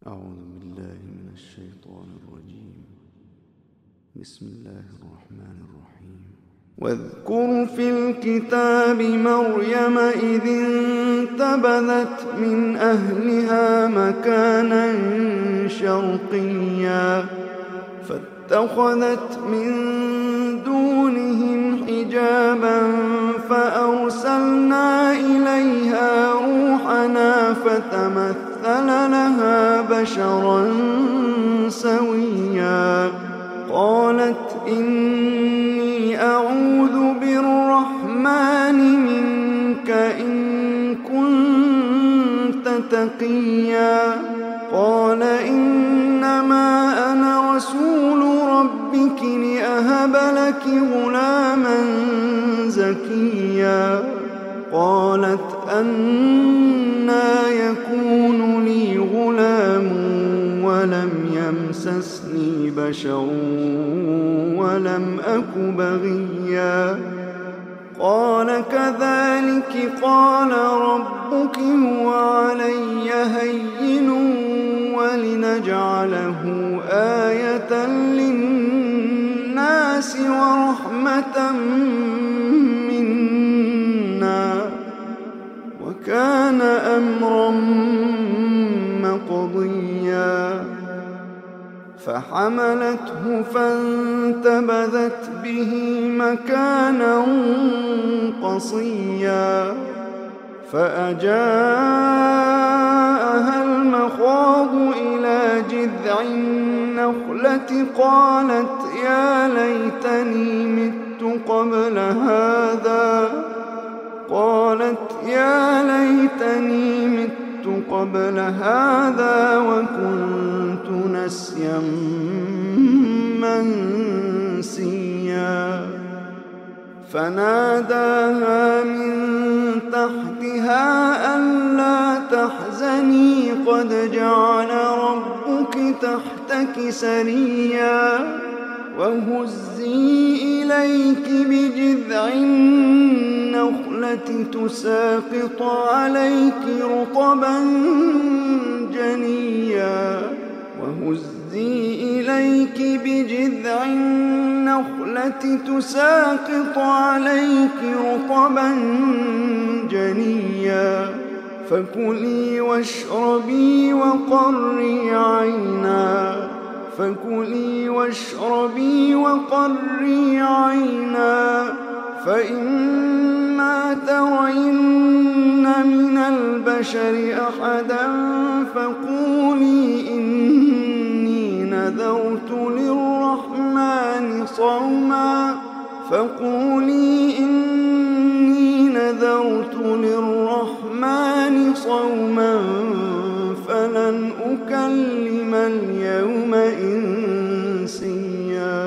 أعوذ بالله من الشيطان الرجيم. بسم الله الرحمن الرحيم. واذكر في الكتاب مريم إذ انتبذت من أهلها مكانا شرقيا فاتخذت من دونهم حجابا فأرسلنا إليها روحنا فتمثل لها بشرا سويا قالت إني أعوذ بالرحمن منك إن كنت تقيا قال إنما أنا رسول ربك لأهب لك غلاما زكيا قالت أنى يكون لي غلام ولم يمسسني بشر ولم أك بغيا قال كذلك قال ربك هو علي هين ولنجعله آية للناس ورحمة منا وكان أمرا مقضيا فحملته فانتبذت به مكانا قصيا فأجاءها المخاض إلى جذع النخلة قالت يا ليتني مت قبل هذا وكنت نسيا منسيا فناداها من تحتها ألا تحزني قد جعل ربك تحتك سريا وهزي إليك بجذع النخلة تساقط عليك رطبا جنيا وهزي إليك بجذع النخلة تساقط عليك رطبا جنيا فكلي واشربي وقري عينا فإما ترين من البشر أحدا فقولي إني نذرت للرحمن صوما فلن أكلم اليوم إنسيا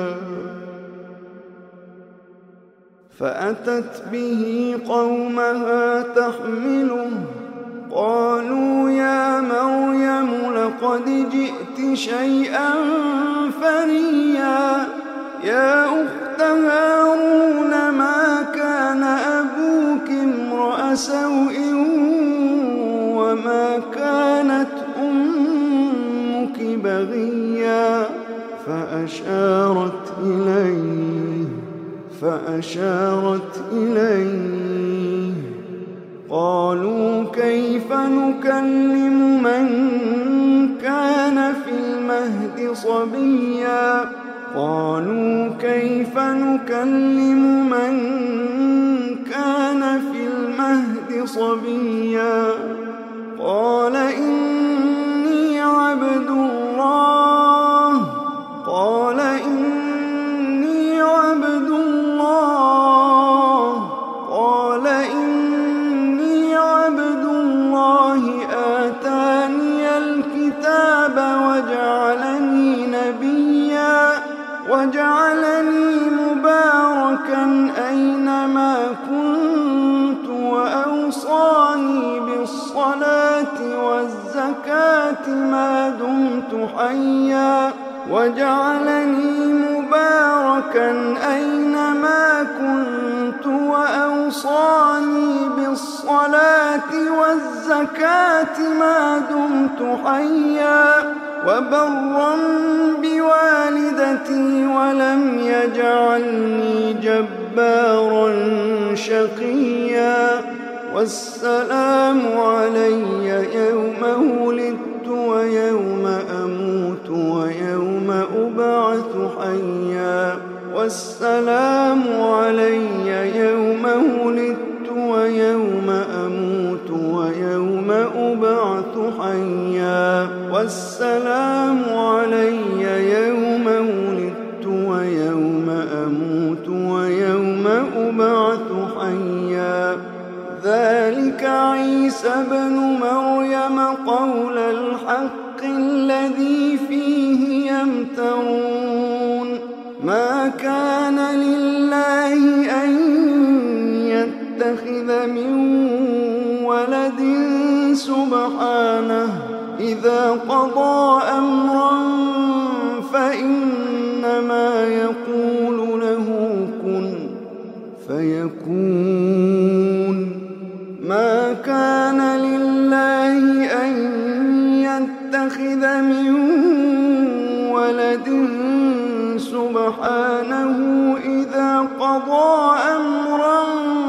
فأتت به قومها تحمله قالوا يا مريم لقد جئت شيئا فريا يا أخت هارون ما كان أبوك امرأ سوء وما كانت أمك بغيا فأشارت إليه قالوا كيف نكلم من كان في المهد صبيا قال إني عبد الله آتاني الكتاب وجعلني مباركا أينما كنت وأوصاني بالصلاة والزكاة ما دمت حيا والزكاة ما دمت حيا وبرا بوالدتي ولم يجعلني جبارا شقيا والسلام علي يوم ولدت ويوم أموت ويوم أبعث حيا والسلام علي يوم ولدت ويوم أموت ويوم أبعث حيا والسلام علي يوم ولدت ويوم أموت ويوم أبعث حيا ذلك عيسى بن مريم قول الحق الذي فيه يمترون ما كان لله أن يتخذ من ولد سبحانه إذا قضى أمرا فإنما يقول له كن فيكون ما كان لله أن يتخذ من ولد سبحانه إذا قضى أمرا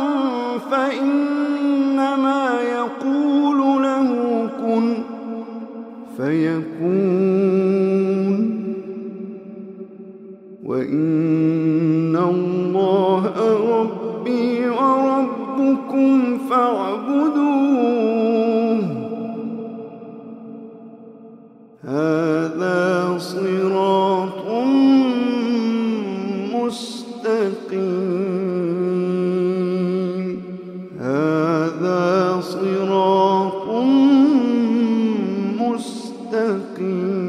فإنما يقول له كن فيكون وإن الله ربي وربكم فاعبدوه هذا صراط مستقيم هذا صراط مستقيم